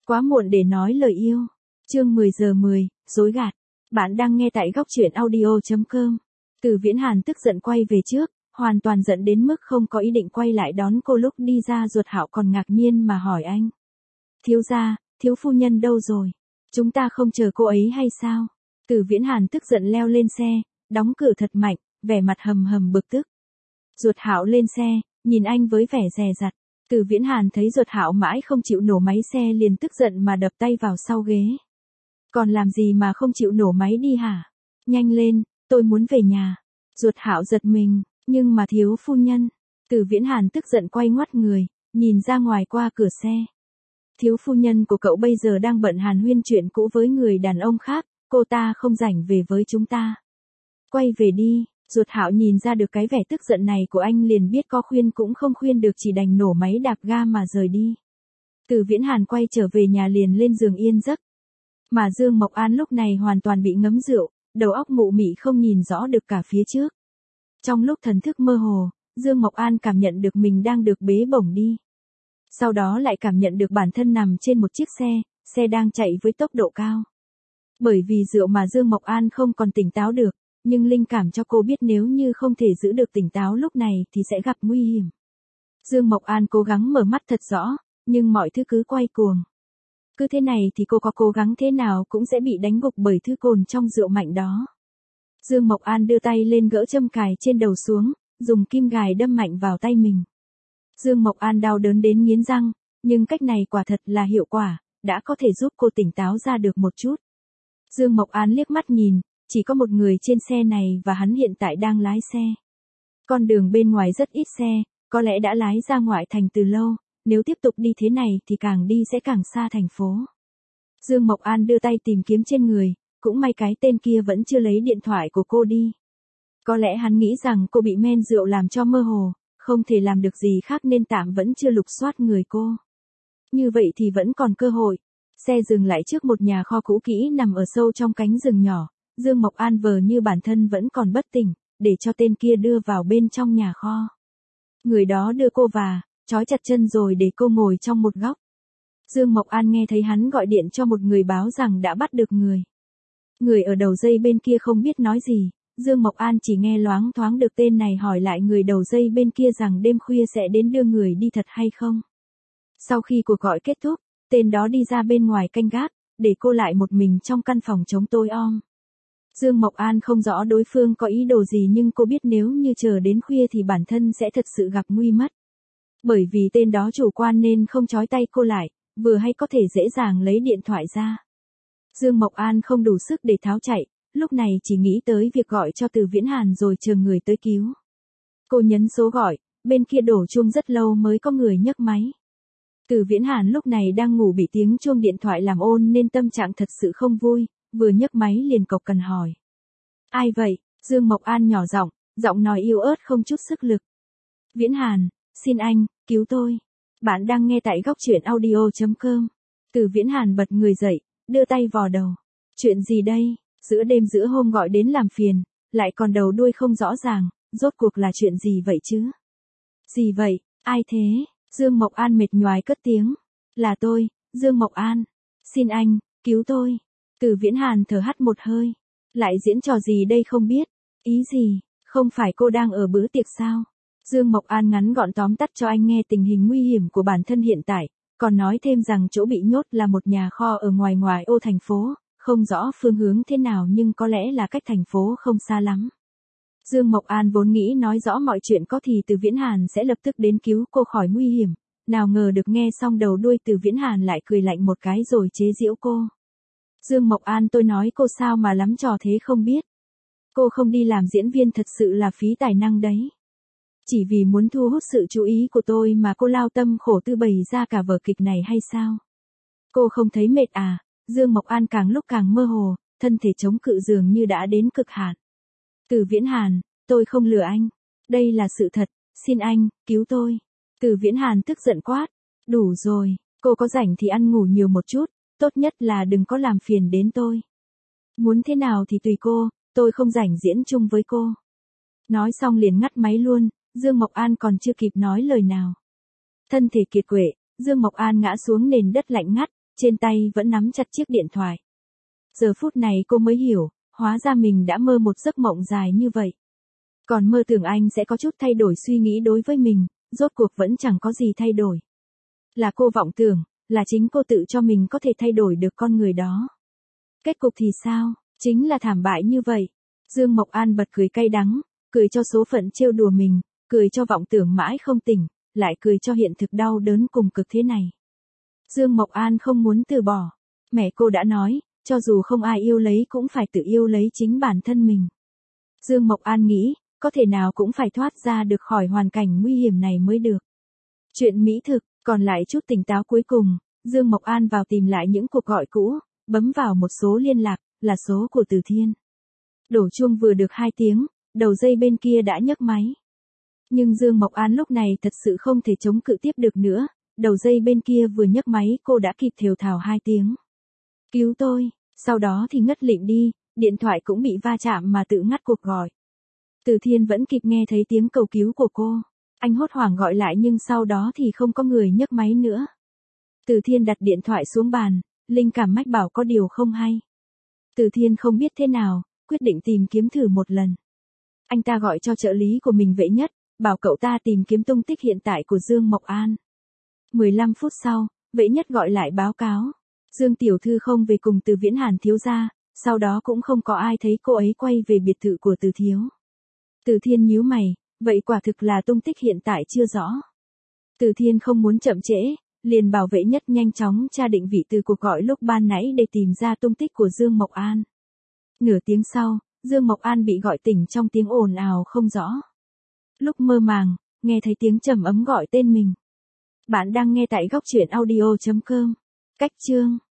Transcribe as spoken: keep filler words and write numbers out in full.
Quá muộn để nói lời yêu. Chương mười giờ mười, dối gạt. Bạn đang nghe tại góc truyện audio chấm com. Từ Viễn Hàn tức giận quay về trước, hoàn toàn giận đến mức không có ý định quay lại đón cô lúc đi ra. Ruột Hạo còn ngạc nhiên mà hỏi anh. Thiếu gia, thiếu phu nhân đâu rồi? Chúng ta không chờ cô ấy hay sao? Từ Viễn Hàn tức giận leo lên xe, đóng cửa thật mạnh, vẻ mặt hầm hầm bực tức. Ruột Hạo lên xe, nhìn anh với vẻ dè dặt. Từ Viễn Hàn thấy Ruột Hạo mãi không chịu nổ máy xe liền tức giận mà đập tay vào sau ghế. Còn làm gì mà không chịu nổ máy đi hả? Nhanh lên, tôi muốn về nhà. Ruột Hạo giật mình, nhưng mà thiếu phu nhân. Từ Viễn Hàn tức giận quay ngoắt người, nhìn ra ngoài qua cửa xe. Thiếu phu nhân của cậu bây giờ đang bận hàn huyên chuyện cũ với người đàn ông khác, cô ta không rảnh về với chúng ta. Quay về đi. Ruột Hạo nhìn ra được cái vẻ tức giận này của anh liền biết có khuyên cũng không khuyên được, chỉ đành nổ máy đạp ga mà rời đi. Từ Viễn Hàn quay trở về nhà liền lên giường yên giấc. Mà Dương Mộc An lúc này hoàn toàn bị ngấm rượu, đầu óc mụ mị không nhìn rõ được cả phía trước. Trong lúc thần thức mơ hồ, Dương Mộc An cảm nhận được mình đang được bế bổng đi. Sau đó lại cảm nhận được bản thân nằm trên một chiếc xe, xe đang chạy với tốc độ cao. Bởi vì rượu mà Dương Mộc An không còn tỉnh táo được. Nhưng linh cảm cho cô biết nếu như không thể giữ được tỉnh táo lúc này thì sẽ gặp nguy hiểm. Dương Mộc An cố gắng mở mắt thật rõ, nhưng mọi thứ cứ quay cuồng. Cứ thế này thì cô có cố gắng thế nào cũng sẽ bị đánh gục bởi thứ cồn trong rượu mạnh đó. Dương Mộc An đưa tay lên gỡ châm cài trên đầu xuống, dùng kim gài đâm mạnh vào tay mình. Dương Mộc An đau đớn đến nghiến răng, nhưng cách này quả thật là hiệu quả, đã có thể giúp cô tỉnh táo ra được một chút. Dương Mộc An liếc mắt nhìn. Chỉ có một người trên xe này và hắn hiện tại đang lái xe. Con đường bên ngoài rất ít xe, có lẽ đã lái ra ngoại thành từ lâu, nếu tiếp tục đi thế này thì càng đi sẽ càng xa thành phố. Dương Mộc An đưa tay tìm kiếm trên người, cũng may cái tên kia vẫn chưa lấy điện thoại của cô đi. Có lẽ hắn nghĩ rằng cô bị men rượu làm cho mơ hồ, không thể làm được gì khác nên tạm vẫn chưa lục soát người cô. Như vậy thì vẫn còn cơ hội. Xe dừng lại trước một nhà kho cũ kỹ nằm ở sâu trong cánh rừng nhỏ. Dương Mộc An vờ như bản thân vẫn còn bất tỉnh, để cho tên kia đưa vào bên trong nhà kho. Người đó đưa cô vào, trói chặt chân rồi để cô ngồi trong một góc. Dương Mộc An nghe thấy hắn gọi điện cho một người báo rằng đã bắt được người. Người ở đầu dây bên kia không biết nói gì, Dương Mộc An chỉ nghe loáng thoáng được tên này hỏi lại người đầu dây bên kia rằng đêm khuya sẽ đến đưa người đi thật hay không. Sau khi cuộc gọi kết thúc, tên đó đi ra bên ngoài canh gác, để cô lại một mình trong căn phòng trống tối om. Dương Mộc An không rõ đối phương có ý đồ gì nhưng cô biết nếu như chờ đến khuya thì bản thân sẽ thật sự gặp nguy mất. Bởi vì tên đó chủ quan nên không trói tay cô lại, vừa hay có thể dễ dàng lấy điện thoại ra. Dương Mộc An không đủ sức để tháo chạy, lúc này chỉ nghĩ tới việc gọi cho Từ Viễn Hàn rồi chờ người tới cứu. Cô nhấn số gọi, bên kia đổ chuông rất lâu mới có người nhấc máy. Từ Viễn Hàn lúc này đang ngủ bị tiếng chuông điện thoại làm ồn nên tâm trạng thật sự không vui. Vừa nhấc máy liền cộc cằn hỏi. Ai vậy? Dương Mộc An nhỏ giọng, giọng nói yếu ớt không chút sức lực. Viễn Hàn, xin anh, cứu tôi. Bạn đang nghe tại góc truyện audio chấm com. Từ Viễn Hàn bật người dậy, đưa tay vò đầu. Chuyện gì đây? Giữa đêm giữa hôm gọi đến làm phiền, lại còn đầu đuôi không rõ ràng, rốt cuộc là chuyện gì vậy chứ? Gì vậy? Ai thế? Dương Mộc An mệt nhoài cất tiếng. Là tôi, Dương Mộc An. Xin anh, cứu tôi. Từ Viễn Hàn thở hắt một hơi. Lại diễn trò gì đây không biết? Ý gì? Không phải cô đang ở bữa tiệc sao? Dương Mộc An ngắn gọn tóm tắt cho anh nghe tình hình nguy hiểm của bản thân hiện tại, còn nói thêm rằng chỗ bị nhốt là một nhà kho ở ngoài ngoài ô thành phố, không rõ phương hướng thế nào nhưng có lẽ là cách thành phố không xa lắm. Dương Mộc An vốn nghĩ nói rõ mọi chuyện có thì Từ Viễn Hàn sẽ lập tức đến cứu cô khỏi nguy hiểm, nào ngờ được nghe xong đầu đuôi Từ Viễn Hàn lại cười lạnh một cái rồi chế giễu cô. Dương Mộc An, tôi nói cô sao mà lắm trò thế không biết. Cô không đi làm diễn viên thật sự là phí tài năng đấy. Chỉ vì muốn thu hút sự chú ý của tôi mà cô lao tâm khổ tư bày ra cả vở kịch này hay sao? Cô không thấy mệt à? Dương Mộc An càng lúc càng mơ hồ, thân thể chống cự dường như đã đến cực hạn. Từ Viễn Hàn, tôi không lừa anh. Đây là sự thật, xin anh, cứu tôi. Từ Viễn Hàn tức giận quát. Đủ rồi, cô có rảnh thì ăn ngủ nhiều một chút. Tốt nhất là đừng có làm phiền đến tôi. Muốn thế nào thì tùy cô, tôi không rảnh diễn chung với cô. Nói xong liền ngắt máy luôn, Dương Mộc An còn chưa kịp nói lời nào. Thân thể kiệt quệ, Dương Mộc An ngã xuống nền đất lạnh ngắt, trên tay vẫn nắm chặt chiếc điện thoại. Giờ phút này cô mới hiểu, hóa ra mình đã mơ một giấc mộng dài như vậy. Còn mơ tưởng anh sẽ có chút thay đổi suy nghĩ đối với mình, rốt cuộc vẫn chẳng có gì thay đổi. Là cô vọng tưởng, là chính cô tự cho mình có thể thay đổi được con người đó. Kết cục thì sao? Chính là thảm bại như vậy. Dương Mộc An bật cười cay đắng, cười cho số phận trêu đùa mình, cười cho vọng tưởng mãi không tỉnh, lại cười cho hiện thực đau đớn cùng cực thế này. Dương Mộc An không muốn từ bỏ. Mẹ cô đã nói, cho dù không ai yêu lấy cũng phải tự yêu lấy chính bản thân mình. Dương Mộc An nghĩ, có thể nào cũng phải thoát ra được khỏi hoàn cảnh nguy hiểm này mới được. Chuyện mỹ thực, còn lại chút tỉnh táo cuối cùng, Dương Mộc An vào tìm lại những cuộc gọi cũ, bấm vào một số liên lạc, là số của Từ Thiên. Đổ chuông vừa được hai tiếng, đầu dây bên kia đã nhấc máy. Nhưng Dương Mộc An lúc này thật sự không thể chống cự tiếp được nữa, đầu dây bên kia vừa nhấc máy cô đã kịp thều thào hai tiếng. Cứu tôi, sau đó thì ngất lịm đi, điện thoại cũng bị va chạm mà tự ngắt cuộc gọi. Từ Thiên vẫn kịp nghe thấy tiếng cầu cứu của cô. Anh hốt hoảng gọi lại nhưng sau đó thì không có người nhấc máy nữa. Từ Thiên đặt điện thoại xuống bàn, linh cảm mách bảo có điều không hay. Từ Thiên không biết thế nào, quyết định tìm kiếm thử một lần. Anh ta gọi cho trợ lý của mình Vệ Nhất, bảo cậu ta tìm kiếm tung tích hiện tại của Dương Mộc An. mười lăm phút sau, Vệ Nhất gọi lại báo cáo. Dương tiểu thư không về cùng Từ Viễn Hàn thiếu gia, sau đó cũng không có ai thấy cô ấy quay về biệt thự của Từ thiếu. Từ Thiên nhíu mày, vậy quả thực là tung tích hiện tại chưa rõ. Từ Thiên không muốn chậm trễ, liền bảo Vệ Nhất nhanh chóng tra định vị từ cuộc gọi lúc ban nãy để tìm ra tung tích của Dương Mộc An. Nửa tiếng sau, Dương Mộc An bị gọi tỉnh trong tiếng ồn ào không rõ. Lúc mơ màng, nghe thấy tiếng trầm ấm gọi tên mình. Bạn đang nghe tại góc truyện audio chấm com. Cách chương